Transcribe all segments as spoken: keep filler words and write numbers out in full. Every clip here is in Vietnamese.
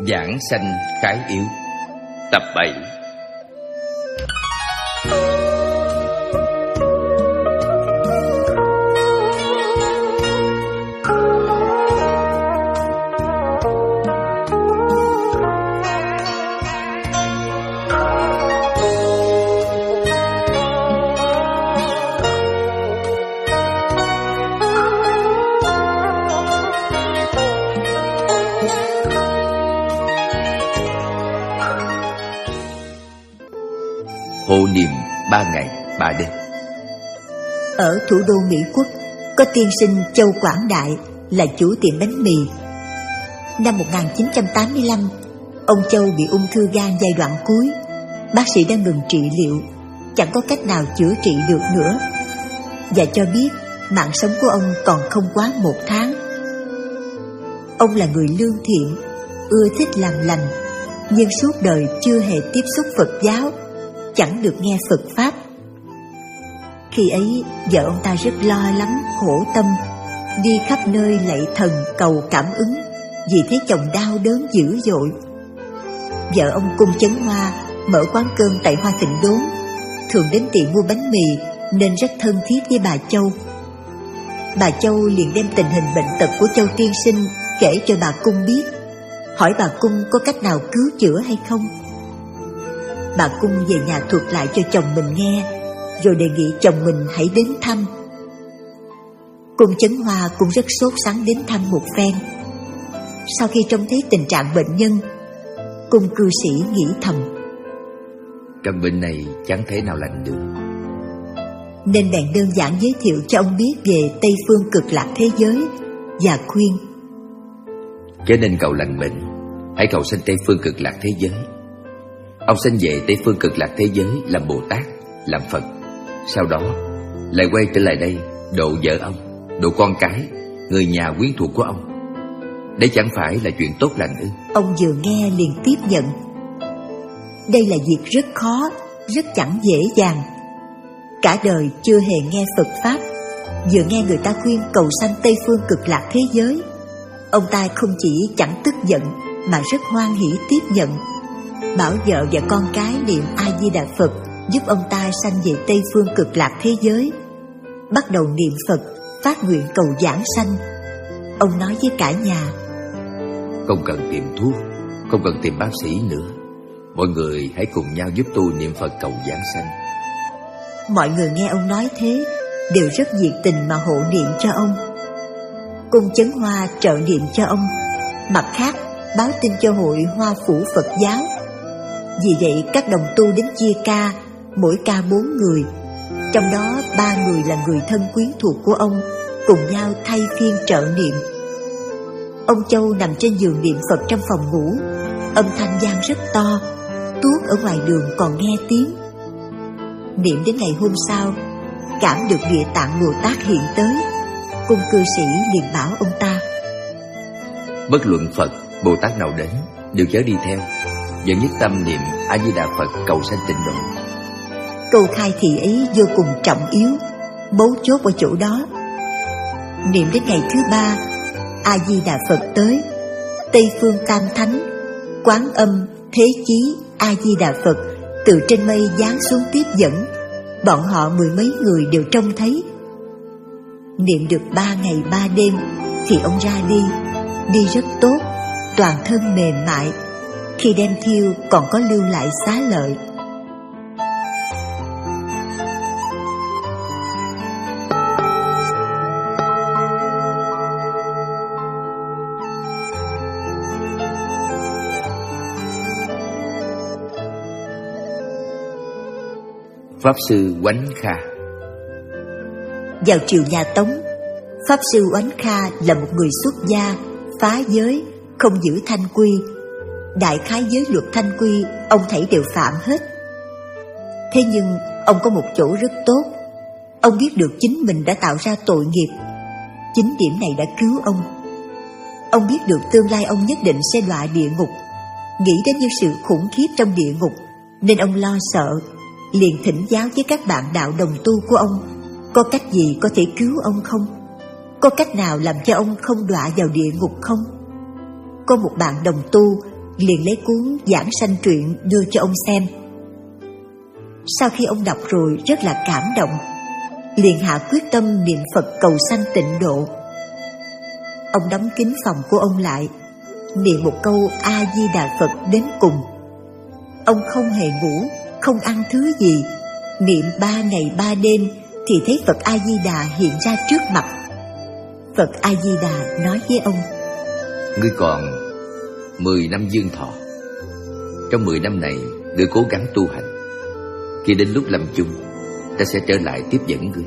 Giảng sanh khái yếu. Tập bảy. Hộ niệm ba ngày ba đêm. Ở thủ đô Mỹ Quốc có tiên sinh Châu Quảng Đại là chủ tiệm bánh mì. Năm một nghìn chín trăm tám mươi lăm, ông Châu bị ung thư gan giai đoạn cuối. Bác sĩ đã ngừng trị liệu, chẳng có cách nào chữa trị được nữa, và cho biết mạng sống của ông còn không quá một tháng. Ông là người lương thiện, ưa thích làm lành, nhưng suốt đời chưa hề tiếp xúc Phật giáo, chẳng được nghe Phật Pháp. Khi ấy, vợ ông ta rất lo lắng, khổ tâm, đi khắp nơi lạy thần cầu cảm ứng, vì thấy chồng đau đớn dữ dội. Vợ ông Cung Chấn Hoa mở quán cơm tại Hoa Tịnh Đốn, thường đến tiệm mua bánh mì nên rất thân thiết với bà Châu. Bà Châu liền đem tình hình bệnh tật của Châu tiên sinh kể cho bà Cung biết, hỏi bà Cung có cách nào cứu chữa hay không. Bà Cung về nhà thuật lại cho chồng mình nghe, rồi đề nghị chồng mình hãy đến thăm. Cung Chấn Hoa cũng rất sốt sắng đến thăm một phen. Sau khi trông thấy tình trạng bệnh nhân, Cung cư sĩ nghĩ thầm: căn bệnh này chẳng thể nào lành được, nên bèn đơn giản giới thiệu cho ông biết về Tây Phương Cực Lạc thế giới và khuyên: cho nên cầu lành bệnh, hãy cầu sanh Tây Phương Cực Lạc thế giới. Ông sanh về Tây Phương Cực Lạc thế giới làm Bồ Tát, làm Phật, sau đó lại quay trở lại đây độ vợ ông, độ con cái, người nhà quyến thuộc của ông. Đấy chẳng phải là chuyện tốt lành ư? Ông vừa nghe liền tiếp nhận: đây là việc rất khó, rất chẳng dễ dàng. Cả đời chưa hề nghe Phật Pháp, vừa nghe người ta khuyên cầu sanh Tây Phương Cực Lạc thế giới, ông ta không chỉ chẳng tức giận mà rất hoan hỉ tiếp nhận, bảo vợ và con cái niệm A Di Đà Phật giúp ông ta sanh về Tây Phương Cực Lạc thế giới. Bắt đầu niệm Phật, phát nguyện cầu giảng sanh. Ông nói với cả nhà: không cần tìm thuốc, không cần tìm bác sĩ nữa, mọi người hãy cùng nhau giúp tôi niệm Phật cầu giảng sanh. Mọi người nghe ông nói thế đều rất nhiệt tình mà hộ niệm cho ông. Cung Chấn Hoa trợ niệm cho ông, mặt khác báo tin cho hội Hoa Phủ Phật giáo. Vì vậy các đồng tu đến chia ca, mỗi ca bốn người, trong đó ba người là người thân quyến thuộc của ông, cùng nhau thay phiên trợ niệm. Ông Châu nằm trên giường niệm Phật trong phòng ngủ, âm thanh vang rất to, tuốt ở ngoài đường còn nghe tiếng. Niệm đến ngày hôm sau, cảm được Địa Tạng Bồ Tát hiện tới. Cung cư sĩ liền bảo ông ta: bất luận Phật, Bồ Tát nào đến, đều chớ đi theo, vẫn nhất tâm niệm A Di Đà Phật cầu sanh tịnh độ. Câu khai thị ấy vô cùng trọng yếu, mấu chốt ở chỗ đó. Niệm đến ngày thứ ba, A Di Đà Phật tới, Tây Phương Tam Thánh, Quán Âm, Thế Chí, A Di Đà Phật từ trên mây giáng xuống tiếp dẫn. Bọn họ mười mấy người đều trông thấy. Niệm được ba ngày ba đêm thì ông ra đi, đi rất tốt, toàn thân mềm mại. Khi đem thiêu còn có lưu lại xá lợi. Pháp sư Oánh Kha. Vào triều nhà Tống, Pháp sư Oánh Kha là một người xuất gia, phá giới, không giữ thanh quy. Đại khái giới luật thanh quy ông thảy đều phạm hết. Thế nhưng ông có một chỗ rất tốt. Ông biết được chính mình đã tạo ra tội nghiệp. Chính điểm này đã cứu ông. Ông biết được tương lai ông nhất định sẽ đọa địa ngục. Nghĩ đến những sự khủng khiếp trong địa ngục, nên ông lo sợ, liền thỉnh giáo với các bạn đạo đồng tu của ông, có cách gì có thể cứu ông không? Có cách nào làm cho ông không đọa vào địa ngục không? Có một bạn đồng tu liền lấy cuốn Giảng Sanh truyện đưa cho ông xem. Sau khi ông đọc rồi rất là cảm động, liền hạ quyết tâm niệm Phật cầu sanh tịnh độ. Ông đóng kín phòng của ông lại, niệm một câu A Di Đà Phật đến cùng. Ông không hề ngủ, không ăn thứ gì, niệm ba ngày ba đêm thì thấy Phật A Di Đà hiện ra trước mặt. Phật A Di Đà nói với ông: Ngươi còn mười năm dương thọ. Trong mười năm này, ngươi cố gắng tu hành. Khi đến lúc lâm chung, ta sẽ trở lại tiếp dẫn ngươi.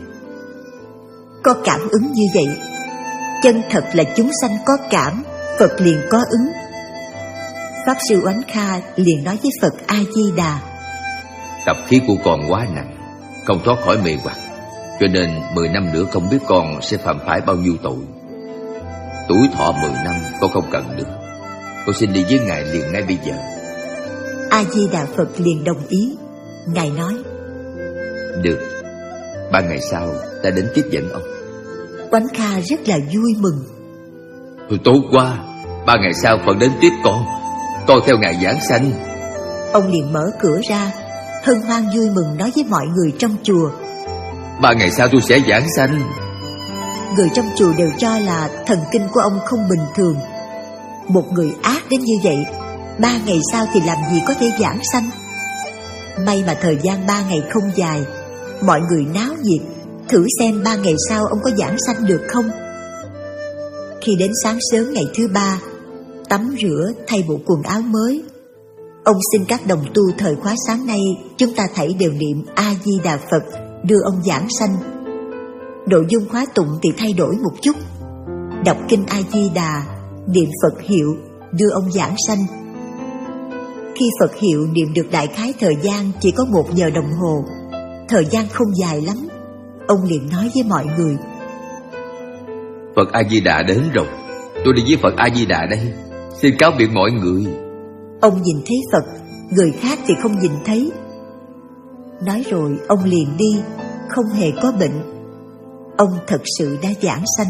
Có cảm ứng như vậy. Chân thật là chúng sanh có cảm, Phật liền có ứng. Pháp sư Oánh Kha liền nói với Phật A Di Đà: Tập khí của con quá nặng, không thoát khỏi mê hoặc, cho nên mười năm nữa không biết con sẽ phạm phải bao nhiêu tội. Tuổi thọ mười năm con không cần được, con xin đi với ngài liền ngay bây giờ. A Di Đà Phật liền đồng ý. Ngài nói: Được, ba ngày sau ta đến tiếp dẫn ông. Oánh Kha rất là vui mừng. Thôi tốt quá, ba ngày sau Phật đến tiếp con, con theo ngài giảng sanh. Ông liền mở cửa ra, hân hoan vui mừng nói với mọi người trong chùa: Ba ngày sau tôi sẽ giảng sanh. Người trong chùa đều cho là thần kinh của ông không bình thường. Một người ác đến như vậy, ba ngày sau thì làm gì có thể giảng sanh. May mà thời gian ba ngày không dài, mọi người náo nhiệt, thử xem ba ngày sau ông có giảng sanh được không. Khi đến sáng sớm ngày thứ ba, tắm rửa thay bộ quần áo mới, ông xin các đồng tu thời khóa sáng nay chúng ta thảy đều niệm A Di Đà Phật đưa ông giảng sanh. Nội dung khóa tụng thì thay đổi một chút, đọc kinh A Di Đà, niệm Phật hiệu đưa ông giảng sanh. Khi Phật hiệu niệm được đại khái thời gian chỉ có một giờ đồng hồ, thời gian không dài lắm. Ông liền nói với mọi người: Phật A Di Đà đến rồi, tôi đi với Phật A Di Đà đây, xin cáo biệt mọi người. Ông nhìn thấy Phật, người khác thì không nhìn thấy. Nói rồi ông liền đi, không hề có bệnh. Ông thật sự đã giảng sanh.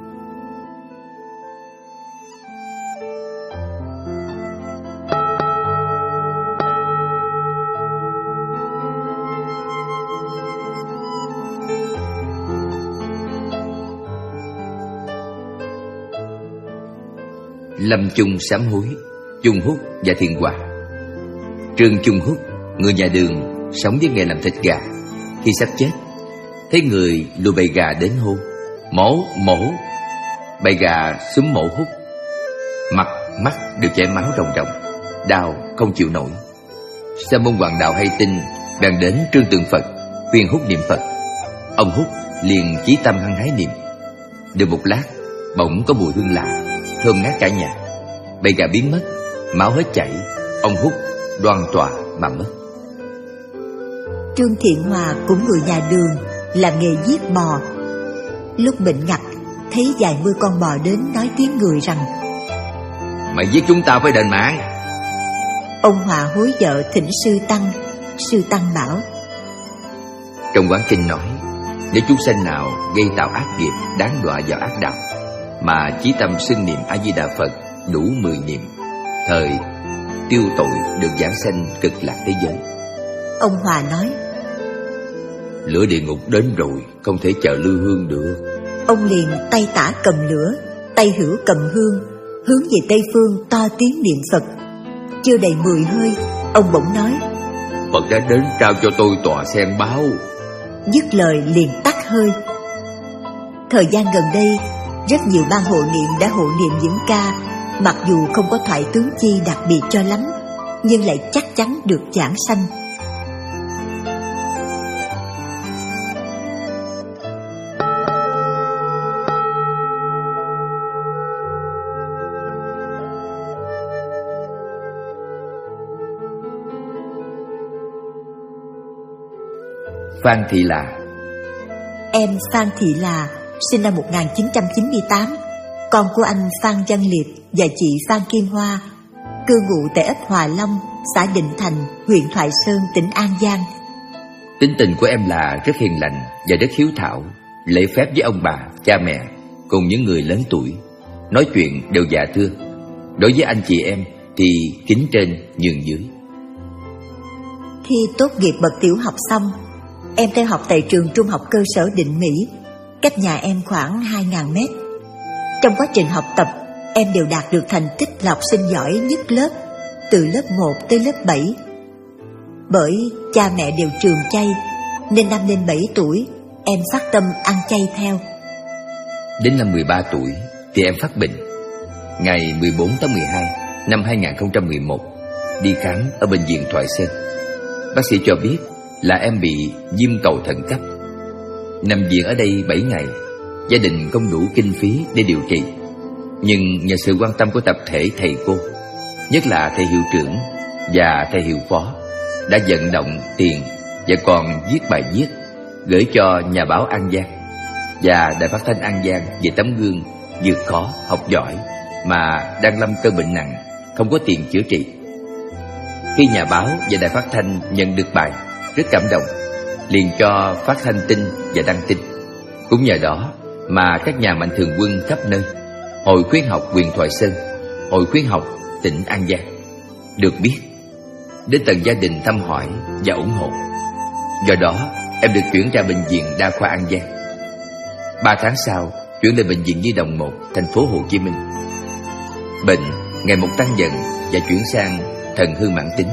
Lâm chung sám hối, Chung Húc và Thiện Hòa. Trương Chung Húc, người nhà đường, sống với nghề làm thịt gà. Khi sắp chết, thấy người lùi bầy gà đến hô: Mổ, mổ. Bầy gà xúm mổ Húc, mặt, mắt đều chảy máu ròng ròng, đau không chịu nổi. Sa môn Hoàng Đạo hay tin, bèn đến Trương Tượng Phật, khuyên Húc niệm Phật. Ông Húc liền chí tâm hăng hái niệm. Được một lát, bỗng có mùi hương lạ, thơm ngát cả nhà. Bầy gà biến mất, máu hết chảy, ông Húc đoan tọa mà mất. Trương Thiện Hòa cũng người nhà đường, làm nghề giết bò. Lúc bệnh ngặt, thấy vài mươi con bò đến nói tiếng người rằng: Mày giết chúng tao phải đền mạng. Ông Hòa hối vợ thỉnh sư tăng. Sư tăng bảo: Trong Quán Kinh nói, nếu chúng sanh nào gây tạo ác nghiệp đáng đọa vào ác đạo, mà chí tâm xưng niệm A Di Đà Phật đủ mười niệm, thời tiêu tội được giảng sanh cực lạc thế giới. Ông Hòa nói: Lửa địa ngục đến rồi, không thể chờ lưu hương được. Ông liền tay tả cầm lửa, tay hữu cầm hương, hướng về tây phương to tiếng niệm Phật. Chưa đầy mười hơi, ông bỗng nói: Phật đã đến trao cho tôi tòa sen báo. Dứt lời liền tắt hơi. Thời gian gần đây, rất nhiều ban hộ niệm đã hộ niệm những ca mặc dù không có thoại tướng chi đặc biệt cho lắm, nhưng lại chắc chắn được giảng sanh. Phan Thị Là. Em Phan Thị Là sinh năm một nghìn chín trăm chín mươi tám, con của anh Phan Văn Liệt và chị Phan Kim Hoa, cư ngụ tại ấp Hòa Long, xã Định Thành, huyện Thoại Sơn, tỉnh An Giang. Tính tình của em là rất hiền lành và rất hiếu thảo, lễ phép với ông bà, cha mẹ cùng những người lớn tuổi, nói chuyện đều dạ thưa. Đối với anh chị em thì kính trên nhường dưới. Khi tốt nghiệp bậc tiểu học xong, em theo học tại trường trung học cơ sở Định Mỹ, cách nhà em khoảng hai nghìn mét. Trong quá trình học tập, em đều đạt được thành tích là học sinh giỏi nhất lớp, từ lớp một tới lớp bảy. Bởi cha mẹ đều trường chay, nên năm lên bảy tuổi, em phát tâm ăn chay theo. Đến năm mười ba tuổi thì em phát bệnh. Ngày mười bốn tháng mười hai năm hai nghìn không trăm mười một, đi khám ở bệnh viện Thoại Sơn. Bác sĩ cho biết là em bị viêm cầu thận cấp. Nằm viện ở đây bảy ngày, gia đình không đủ kinh phí để điều trị. Nhưng nhờ sự quan tâm của tập thể thầy cô, nhất là thầy hiệu trưởng và thầy hiệu phó, đã vận động tiền và còn viết bài viết gửi cho nhà báo An Giang và Đài Phát thanh An Giang về tấm gương vượt khó, học giỏi mà đang lâm cơn bệnh nặng, không có tiền chữa trị. Khi nhà báo và Đài Phát thanh nhận được bài, rất cảm động, liền cho phát thanh tin và đăng tin. Cũng nhờ đó mà các nhà mạnh thường quân khắp nơi, Hội khuyến học huyện Thoại Sơn, Hội khuyến học tỉnh An Giang được biết, đến tận gia đình thăm hỏi và ủng hộ. Do đó em được chuyển ra bệnh viện Đa khoa An Giang. Ba tháng sau chuyển lên bệnh viện Nhi đồng một, thành phố Hồ Chí Minh. Bệnh ngày một tăng dần và chuyển sang thận hư mãn tính.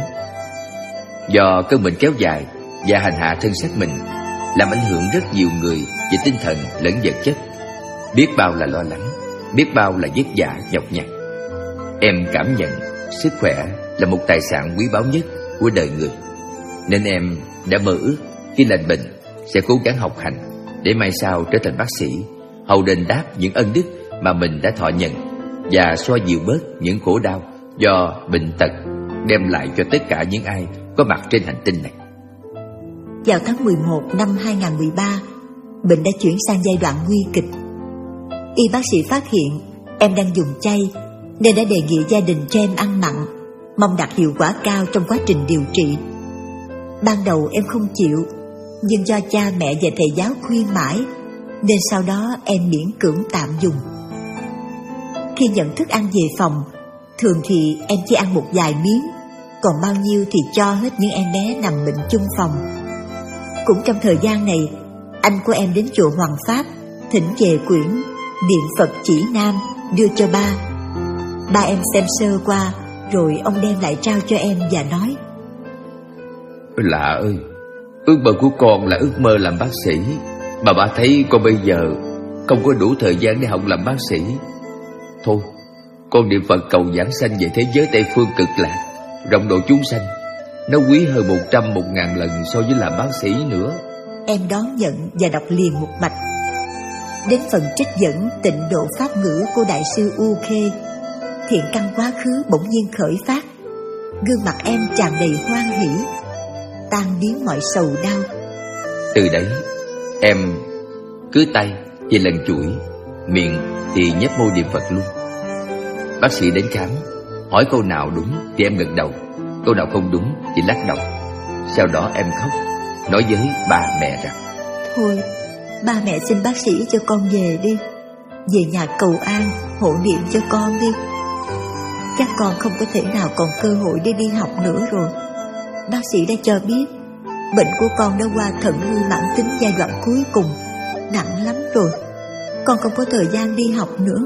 Do cơn bệnh kéo dài và hành hạ thân xác mình, làm ảnh hưởng rất nhiều người về tinh thần lẫn vật chất. Biết bao là lo lắng, biết bao là vất vả nhọc nhằn. Em cảm nhận sức khỏe là một tài sản quý báu nhất của đời người, nên em đã mơ ước khi lành bệnh sẽ cố gắng học hành để mai sau trở thành bác sĩ, hầu đền đáp những ân đức mà mình đã thọ nhận và xoa dịu bớt những khổ đau do bệnh tật đem lại cho tất cả những ai có mặt trên hành tinh này. Vào tháng mười một năm hai nghìn không trăm mười ba, bệnh đã chuyển sang giai đoạn nguy kịch. Y bác sĩ phát hiện em đang dùng chay nên đã đề nghị gia đình cho em ăn mặn, mong đạt hiệu quả cao trong quá trình điều trị. Ban đầu em không chịu, nhưng do cha mẹ và thầy giáo khuyên mãi, nên sau đó em miễn cưỡng tạm dùng. Khi nhận thức ăn về phòng, thường thì em chỉ ăn một vài miếng, còn bao nhiêu thì cho hết những em bé nằm bệnh chung phòng. Cũng trong thời gian này, anh của em đến chùa Hoàng Pháp thỉnh về quyển Niệm Phật Chỉ Nam đưa cho ba. Ba em xem sơ qua, rồi ông đem lại trao cho em và nói: Lạ ơi, ước mơ của con là ước mơ làm bác sĩ, mà bà thấy con bây giờ không có đủ thời gian để học làm bác sĩ. Thôi, con niệm Phật cầu giảng sanh về thế giới Tây Phương cực lạc, rộng độ chúng sanh. Nó quý hơn một trăm, một ngàn lần so với làm bác sĩ nữa. Em đón nhận và đọc liền một mạch. Đến phần trích dẫn Tịnh Độ Pháp Ngữ của Đại sư U Khê, thiện căn quá khứ bỗng nhiên khởi phát. Gương mặt em tràn đầy hoan hỷ, tan biến mọi sầu đau. Từ đấy em cứ tay thì lần chuỗi, miệng thì nhếch môi niệm Phật luôn. Bác sĩ đến khám, hỏi câu nào đúng thì em gật đầu, câu nào không đúng thì lắc đầu. Sau đó em khóc, nói với ba mẹ rằng: Thôi, ba mẹ xin bác sĩ cho con về đi, về nhà cầu an, hộ niệm cho con đi. Chắc con không có thể nào còn cơ hội để đi học nữa rồi. Bác sĩ đã cho biết bệnh của con đã qua thận hư mãn tính giai đoạn cuối cùng, nặng lắm rồi. Con không có thời gian đi học nữa.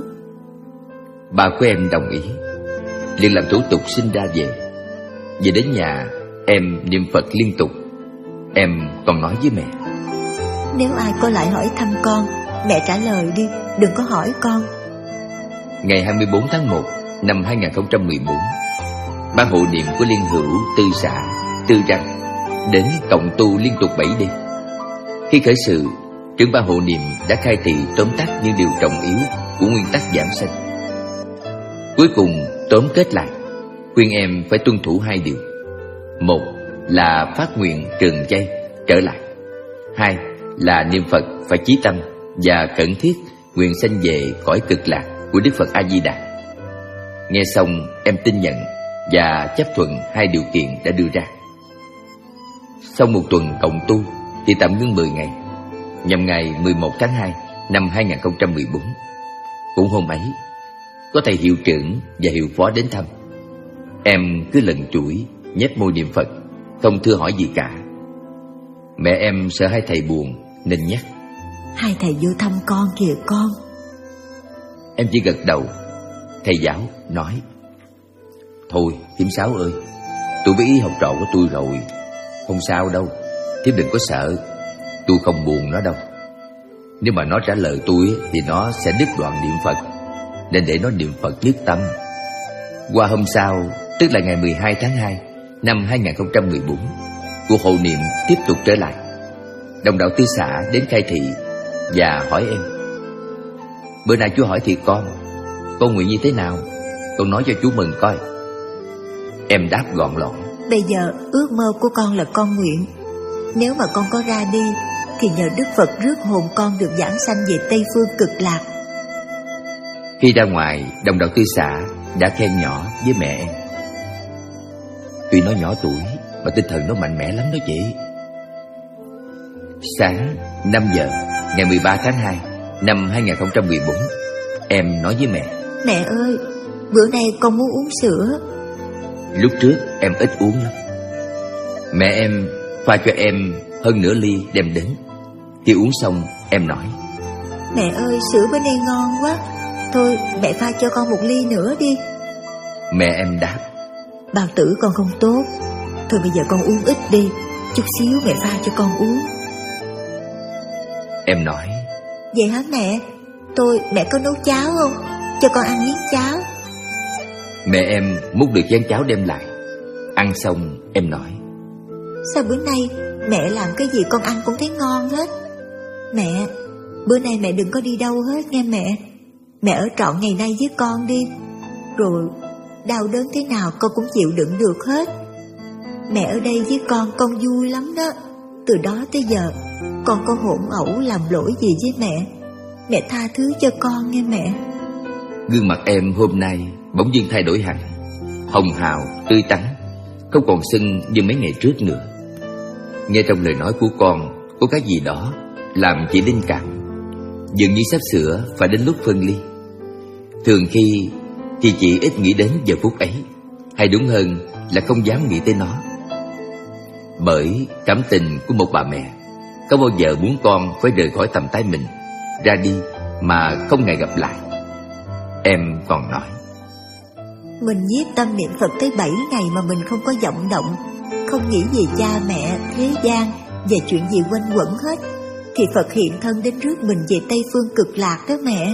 Bà của em đồng ý, liền làm thủ tục xin ra về. Về đến nhà, em niệm Phật liên tục. Em còn nói với mẹ: Nếu ai có lại hỏi thăm con, mẹ trả lời đi, đừng có hỏi con. Ngày hai mươi bốn tháng một năm hai nghìn không trăm mười bốn, ban hộ niệm của Liên Hữu Tư xã Tư Răng đến cộng tu liên tục bảy đêm. Khi khởi sự, trưởng ban hộ niệm đã khai thị tóm tắt những điều trọng yếu của nguyên tắc giảng sanh. Cuối cùng tóm kết lại, khuyên em phải tuân thủ hai điều. Một là phát nguyện trường chay trở lại. Hai là niệm Phật phải chí tâm và khẩn thiết nguyện sanh về cõi cực lạc của Đức Phật A Di Đà. Nghe xong em tin nhận và chấp thuận hai điều kiện đã đưa ra. Sau một tuần cộng tu thì tạm ngưng mười ngày, nhằm ngày mười một tháng hai năm hai nghìn không trăm mười bốn. Cũng hôm ấy, có thầy hiệu trưởng và hiệu phó đến thăm. Em cứ lần chuỗi, nhếch môi niệm Phật, không thưa hỏi gì cả. Mẹ em sợ hai thầy buồn nên nhắc: Hai thầy vô thăm con kìa con. Em chỉ gật đầu. Thầy giáo nói: Thôi thím Sáu ơi, tôi biết ý học trò của tôi rồi, không sao đâu, thím đừng có sợ, tôi không buồn nó đâu. Nếu mà nó trả lời tôi thì nó sẽ đứt đoạn niệm Phật, nên để nó niệm Phật nhất tâm. Qua hôm sau, tức là ngày mười hai tháng hai năm hai nghìn không trăm mười bốn, cuộc hộ niệm tiếp tục trở lại. Đồng đạo Tư Xã đến khai thị và hỏi em: Bữa nay chú hỏi thiệt con, con nguyện như thế nào? Con nói cho chú mừng coi. Em đáp gọn lọn: Bây giờ ước mơ của con là con nguyện, nếu mà con có ra đi thì nhờ Đức Phật rước hồn con được giảng sanh về Tây Phương Cực Lạc. Khi ra ngoài, đồng đạo Tư Xã đã khen nhỏ với mẹ em: Tuy nó nhỏ tuổi mà tinh thần nó mạnh mẽ lắm đó chị. Sáng năm giờ ngày mười ba tháng hai năm hai nghìn không trăm mười bốn, em nói với mẹ: Mẹ ơi, bữa nay con muốn uống sữa. Lúc trước em ít uống lắm. Mẹ em pha cho em hơn nửa ly đem đến. Khi uống xong em nói: Mẹ ơi, sữa bữa nay ngon quá, thôi mẹ pha cho con một ly nữa đi. Mẹ em đáp: Bao tử con không tốt, thôi bây giờ con uống ít đi, chút xíu mẹ pha cho con uống. Em nói: Vậy hả mẹ? Tôi mẹ có nấu cháo không? Cho con ăn miếng cháo. Mẹ em múc được chén cháo đem lại. Ăn xong em nói: Sao bữa nay mẹ làm cái gì con ăn cũng thấy ngon hết. Mẹ, bữa nay mẹ đừng có đi đâu hết nghe mẹ. Mẹ ở trọn ngày nay với con đi, rồi đau đớn thế nào con cũng chịu đựng được hết. Mẹ ở đây với con, con vui lắm đó. Từ đó tới giờ con có hỗn ẩu làm lỗi gì với mẹ, mẹ tha thứ cho con nghe mẹ. Gương mặt em hôm nay bỗng dưng thay đổi hẳn, hồng hào, tươi tắn, không còn sưng như mấy ngày trước nữa. Nghe trong lời nói của con có cái gì đó làm chị linh cảm, dường như sắp sửa phải đến lúc phân ly. Thường khi thì chị ít nghĩ đến giờ phút ấy, hay đúng hơn là không dám nghĩ tới nó. Bởi cảm tình của một bà mẹ có bao giờ muốn con phải rời khỏi tầm tay mình, ra đi mà không ngày gặp lại. Em còn nói: Mình nhiếp tâm niệm Phật tới bảy ngày mà mình không có vọng động, không nghĩ về cha mẹ, thế gian và chuyện gì quanh quẩn hết, thì Phật hiện thân đến rước mình về Tây Phương Cực Lạc đó mẹ.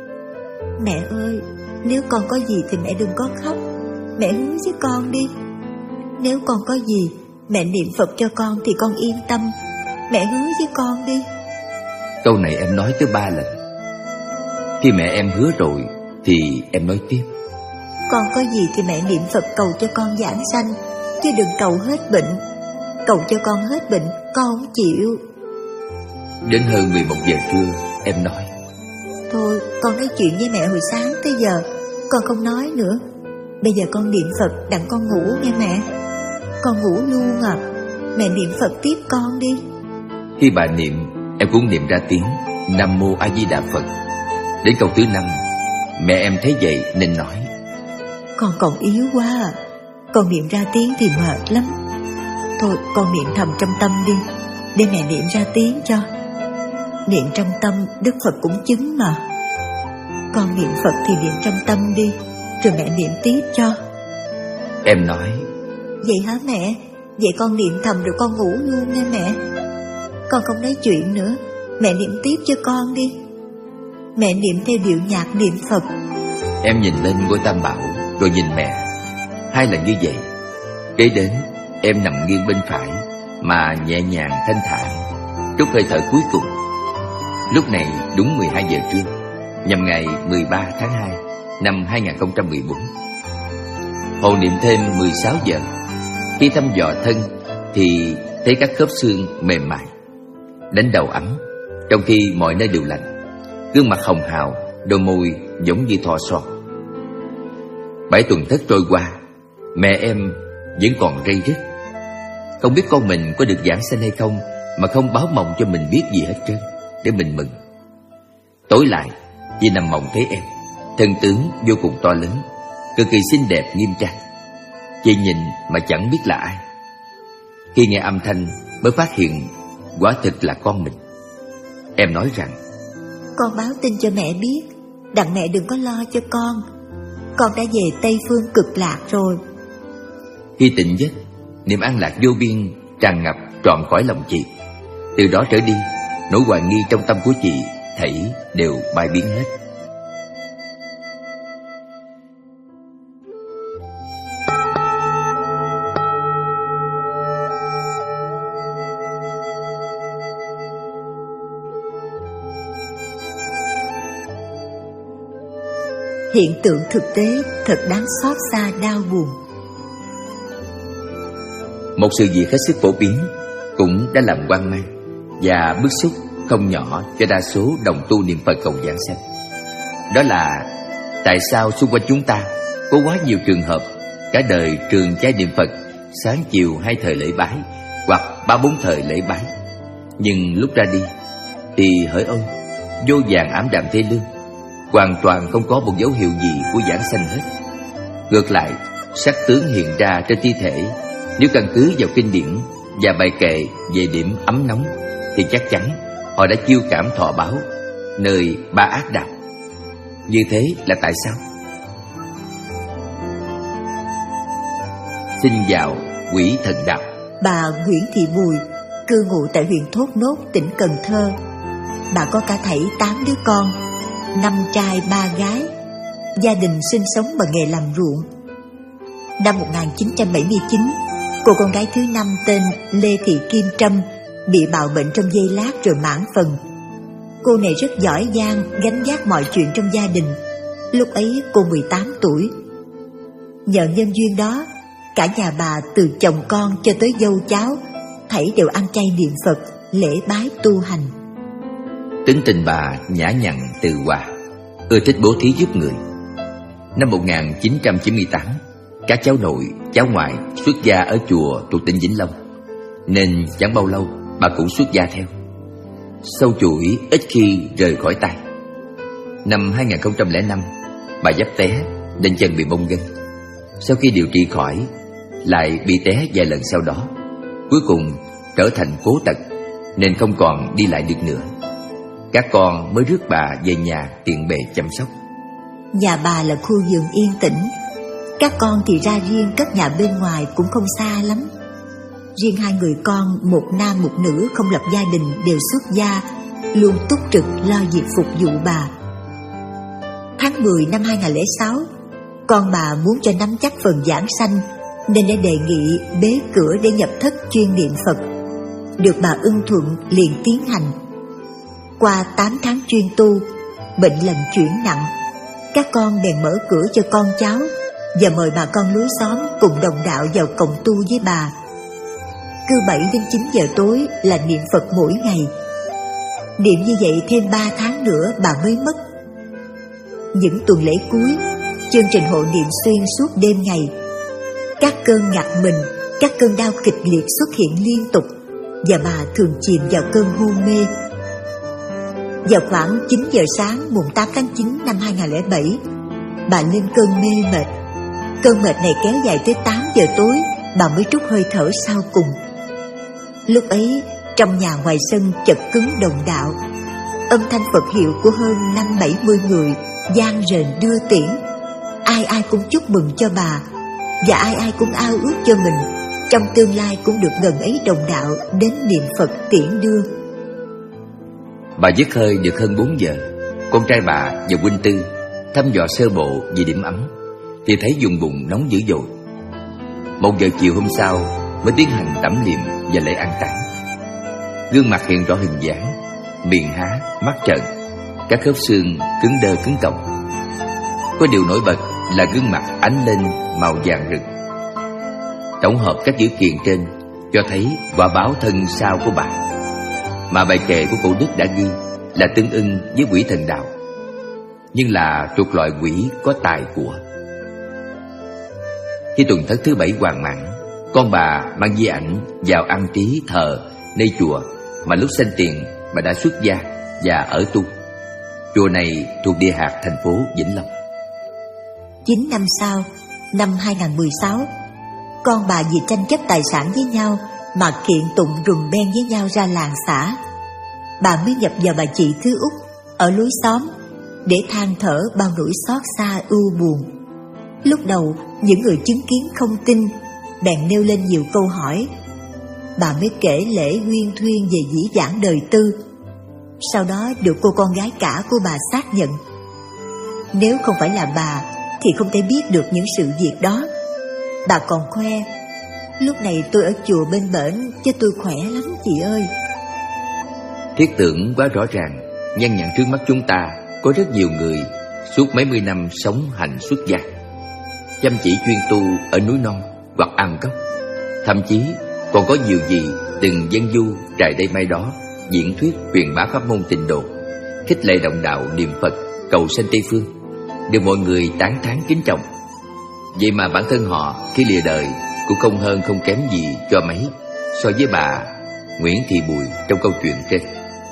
Mẹ ơi, nếu con có gì thì mẹ đừng có khóc, mẹ hứa với con đi. Nếu con có gì, mẹ niệm Phật cho con thì con yên tâm, mẹ hứa với con đi. Câu này em nói tới ba lần. Khi mẹ em hứa rồi thì em nói tiếp: Con có gì thì mẹ niệm Phật cầu cho con giảng sanh, chứ đừng cầu hết bệnh. Cầu cho con hết bệnh, con không chịu. Đến hơn mười một giờ trưa, em nói: Thôi, con nói chuyện với mẹ hồi sáng tới giờ, con không nói nữa. Bây giờ con niệm Phật đặng con ngủ nghe mẹ. Con ngủ luôn à, mẹ niệm Phật tiếp con đi. Khi bà niệm, em cũng niệm ra tiếng Nam Mô A Di Đà Phật. Đến câu thứ năm, mẹ em thấy vậy nên nói: Con còn yếu quá à, con niệm ra tiếng thì mệt lắm. Thôi con niệm thầm trong tâm đi, để mẹ niệm ra tiếng cho. Niệm trong tâm Đức Phật cũng chứng mà. Con niệm Phật thì niệm trong tâm đi, rồi mẹ niệm tiếp cho. Em nói: Vậy hả mẹ? Vậy con niệm thầm rồi con ngủ luôn nghe mẹ. Con không nói chuyện nữa, mẹ niệm tiếp cho con đi. Mẹ niệm theo điệu nhạc niệm Phật. Em nhìn lên ngôi Tam Bảo, rồi nhìn mẹ. Hai lần như vậy. Kế đến em nằm nghiêng bên phải mà nhẹ nhàng thanh thản, trút hơi thở cuối cùng. Lúc này đúng mười hai giờ trưa, nhằm ngày mười ba tháng hai năm hai nghìn không trăm mười bốn. Hộ niệm thêm mười sáu giờ. Khi thăm dò thân thì thấy các khớp xương mềm mại, đánh đầu ấm, trong khi mọi nơi đều lạnh. Gương mặt hồng hào, đôi môi giống như thò son. Bảy tuần thất trôi qua, mẹ em vẫn còn rây rứt, không biết con mình có được giảng sanh hay không, mà không báo mộng cho mình biết gì hết trơn, để mình mừng. Tối lại, vì nằm mộng thấy em, thân tướng vô cùng to lớn, cực kỳ xinh đẹp nghiêm trang. Chị nhìn mà chẳng biết là ai. Khi nghe âm thanh mới phát hiện quả thực là con mình. Em nói rằng: Con báo tin cho mẹ biết, đặng mẹ đừng có lo cho con. Con đã về Tây Phương Cực Lạc rồi. Khi tỉnh giấc, niềm an lạc vô biên tràn ngập trọn khỏi lòng chị. Từ đó trở đi, nỗi hoài nghi trong tâm của chị thảy đều bay biến hết. Hiện tượng thực tế thật đáng xót xa đau buồn. Một sự việc hết sức phổ biến cũng đã làm hoang mang và bức xúc không nhỏ cho đa số đồng tu niệm Phật cầu giảng sanh. Đó là tại sao xung quanh chúng ta có quá nhiều trường hợp cả đời trường chay niệm Phật sáng chiều hai thời lễ bái hoặc ba bốn thời lễ bái, nhưng lúc ra đi thì hỡi ôi, vô vàn ảm đạm thê lương, hoàn toàn không có một dấu hiệu gì của giảng sanh hết. Ngược lại, sắc tướng hiện ra trên thi thể, nếu căn cứ vào kinh điển và bài kệ về điểm ấm nóng thì chắc chắn họ đã chiêu cảm thọ báo nơi ba ác đạo. Như thế là tại sao? Xin vào Quỷ Thần Đạo. Bà Nguyễn Thị Bùi cư ngụ tại huyện Thốt Nốt, tỉnh Cần Thơ. Bà có cả thảy tám đứa con, năm trai ba gái. Gia đình sinh sống bằng nghề làm ruộng. Năm một nghìn chín trăm bảy mươi chín, cô con gái thứ năm tên Lê Thị Kim Trâm bị bạo bệnh trong giây lát rồi mãn phần. Cô này rất giỏi giang, gánh vác mọi chuyện trong gia đình. Lúc ấy cô mười tám tuổi. Nhờ nhân duyên đó, cả nhà bà từ chồng con cho tới dâu cháu thảy đều ăn chay niệm Phật, lễ bái tu hành. Tính tình bà nhã nhặn từ hòa, ưa thích bố thí giúp người. Năm một nghìn chín trăm chín mươi tám, các cháu nội, cháu ngoại xuất gia ở chùa thuộc tỉnh Vĩnh Long, nên chẳng bao lâu bà cũng xuất gia theo. Sâu chuỗi ít khi rời khỏi tay. Năm hai nghìn không trăm lẻ năm, bà dấp té nên chân bị bong gân. Sau khi điều trị khỏi, lại bị té vài lần sau đó. Cuối cùng trở thành cố tật nên không còn đi lại được nữa. Các con mới rước bà về nhà tiện bề chăm sóc. Nhà bà là khu vườn yên tĩnh. Các con thì ra riêng cất nhà bên ngoài cũng không xa lắm. Riêng hai người con, một nam một nữ không lập gia đình đều xuất gia, luôn túc trực lo việc phục vụ bà. Tháng mười năm hai nghìn không trăm lẻ sáu, con bà muốn cho nắm chắc phần giảng sanh nên đã đề nghị bế cửa để nhập thất chuyên niệm Phật. Được bà ưng thuận liền tiến hành. Qua tám tháng chuyên tu, bệnh lần chuyển nặng. Các con bèn mở cửa cho con cháu và mời bà con lối xóm cùng đồng đạo vào cộng tu với bà. Cứ bảy đến chín giờ tối là niệm Phật mỗi ngày. Niệm như vậy thêm ba tháng nữa bà mới mất. Những tuần lễ cuối, chương trình hộ niệm xuyên suốt đêm ngày. Các cơn ngặt mình, các cơn đau kịch liệt xuất hiện liên tục, và bà thường chìm vào cơn hôn mê. Vào khoảng chín giờ sáng mùng tám tháng chín năm hai nghìn không trăm lẻ bảy, bà lên cơn mê mệt. Cơn mệt này kéo dài tới tám giờ tối, bà mới trút hơi thở sau cùng. Lúc ấy, trong nhà ngoài sân chật cứng đồng đạo. Âm thanh Phật hiệu của hơn năm bảy mươi người vang rền đưa tiễn. Ai ai cũng chúc mừng cho bà, và ai ai cũng ao ước cho mình trong tương lai cũng được gần ấy đồng đạo đến niệm Phật tiễn đưa. Bà dứt hơi được hơn bốn giờ. Con trai bà và huynh Tư thăm dò sơ bộ về điểm ấm thì thấy vùng bụng nóng dữ dội. Một giờ chiều hôm sau mới tiến hành tẩm liệm và lễ an táng. Gương mặt hiện rõ hình dáng, miệng há, mắt trợn, các khớp xương cứng đơ cứng còng. Có điều nổi bật là gương mặt ánh lên màu vàng rực. Tổng hợp các dữ kiện trên cho thấy quả báo thân sau của bà, mà bài kệ của cổ đức đã ghi là tương ưng với quỷ thần đạo, nhưng là thuộc loại quỷ có tài của. Khi tuần thất thứ bảy hoàn mãn, con bà mang di ảnh vào an trí thờ nơi chùa mà lúc sanh tiền bà đã xuất gia và ở tu. Chùa này thuộc địa hạt thành phố Vĩnh Long. Chín năm sau, năm hai nghìn không trăm mười sáu, con bà vì tranh chấp tài sản với nhau mà kiện tụng rùm beng với nhau ra làng xã. Bà mới nhập vào bà chị thứ út ở lối xóm để than thở bao nỗi xót xa ưu buồn. Lúc đầu những người chứng kiến không tin, bèn nêu lên nhiều câu hỏi. Bà mới kể lễ huyên thuyên về dĩ vãng đời tư. Sau đó được cô con gái cả của bà xác nhận. Nếu không phải là bà thì không thể biết được những sự việc đó. Bà còn khoe: lúc này tôi ở chùa bên bển chứ tôi khỏe lắm chị ơi. Thiết tưởng quá rõ ràng, nhan nhản trước mắt chúng ta có rất nhiều người suốt mấy mươi năm sống hành xuất gia, chăm chỉ chuyên tu ở núi non hoặc am cốc. Thậm chí còn có nhiều gì từng dân du trải đây mai đó, diễn thuyết truyền bá pháp môn tịnh độ, khích lệ đồng đạo niệm Phật cầu sanh Tây phương, được mọi người tán thán kính trọng. Vậy mà bản thân họ khi lìa đời cũng không hơn không kém gì cho mấy so với bà Nguyễn Thị Bùi trong câu chuyện trên.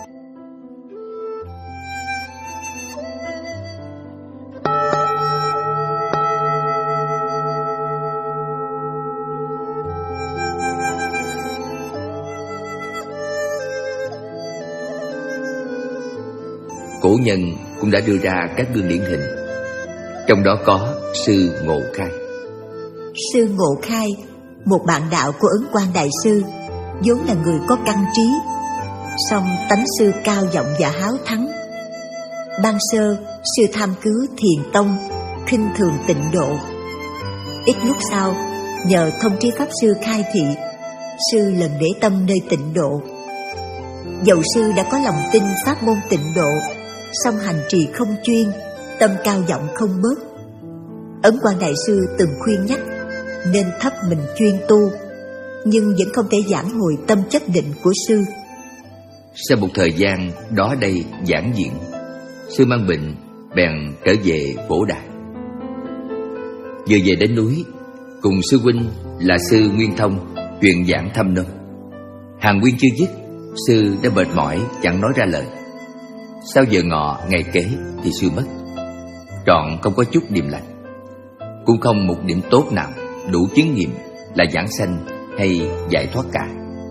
Cổ nhân cũng đã đưa ra các gương điển hình, trong đó có sư Ngộ Khai. Sư Ngộ Khai, một bạn đạo của Ấn Quang Đại Sư, vốn là người có căn trí, song tánh sư cao vọng và háo thắng. Ban sơ, sư tham cứu thiền tông, khinh thường tịnh độ. Ít lúc sau, nhờ thông tri pháp sư khai thị, sư lần để tâm nơi tịnh độ. Dầu sư đã có lòng tin pháp môn tịnh độ, song hành trì không chuyên, tâm cao vọng không bớt. Ấn Quang Đại Sư từng khuyên nhắc nên thấp mình chuyên tu, nhưng vẫn không thể giảng hồi tâm chất định của sư. Sau một thời gian đó đây giảng diện, sư mang bệnh bèn trở về Phổ Đà. Vừa về đến núi, cùng sư huynh là sư Nguyên Thông truyền giảng thăm nôm. Hàng nguyên chưa dứt, sư đã mệt mỏi chẳng nói ra lời. Sau giờ ngọ ngày kế thì sư mất, trọn không có chút điềm lành, cũng không một điểm tốt nào đủ chứng nghiệm là giảng sanh hay giải thoát cả.